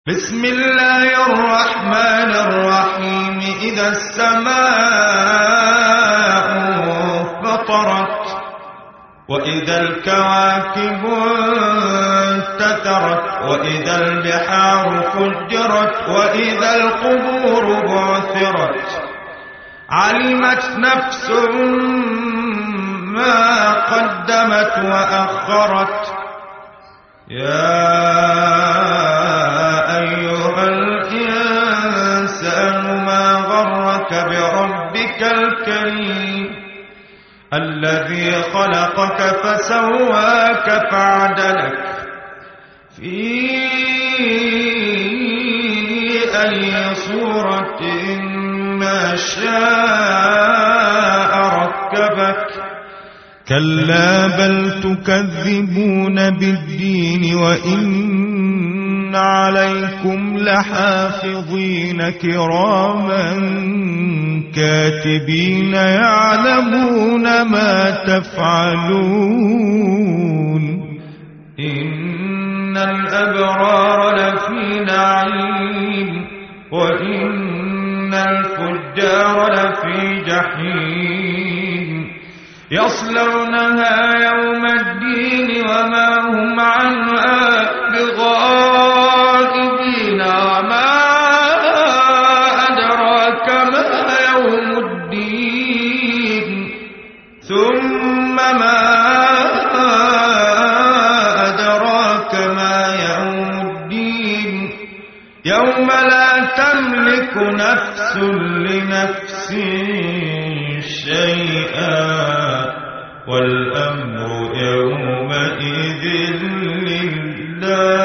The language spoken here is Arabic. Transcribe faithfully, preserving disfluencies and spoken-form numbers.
بسم الله الرحمن الرحيم. إذا السماء فطرت وإذا الكواكب انتثرت وإذا البحار فجرت وإذا القبور بعثرت علمت نفس ما قدمت وأخرت. يا أيها الإنسان ما غرك بربك الكريم الذي خلقك فسواك فعدلك في أي صورة ما شاء ركبك. كلا بل تكذبون بالدين وإن عليكم لحافظين كراما كاتبين يعلمون ما تفعلون. إن الأبرار لفي نعيم وإن الفجار لفي جحيم يصلونها يوم الدين وما هم عنها بغائبين. وما أدراك ما يوم الدين ثم ما أدراك ما يوم الدين يوم لا تملك نفس لنفس شيئا والأمر يومئذ لله.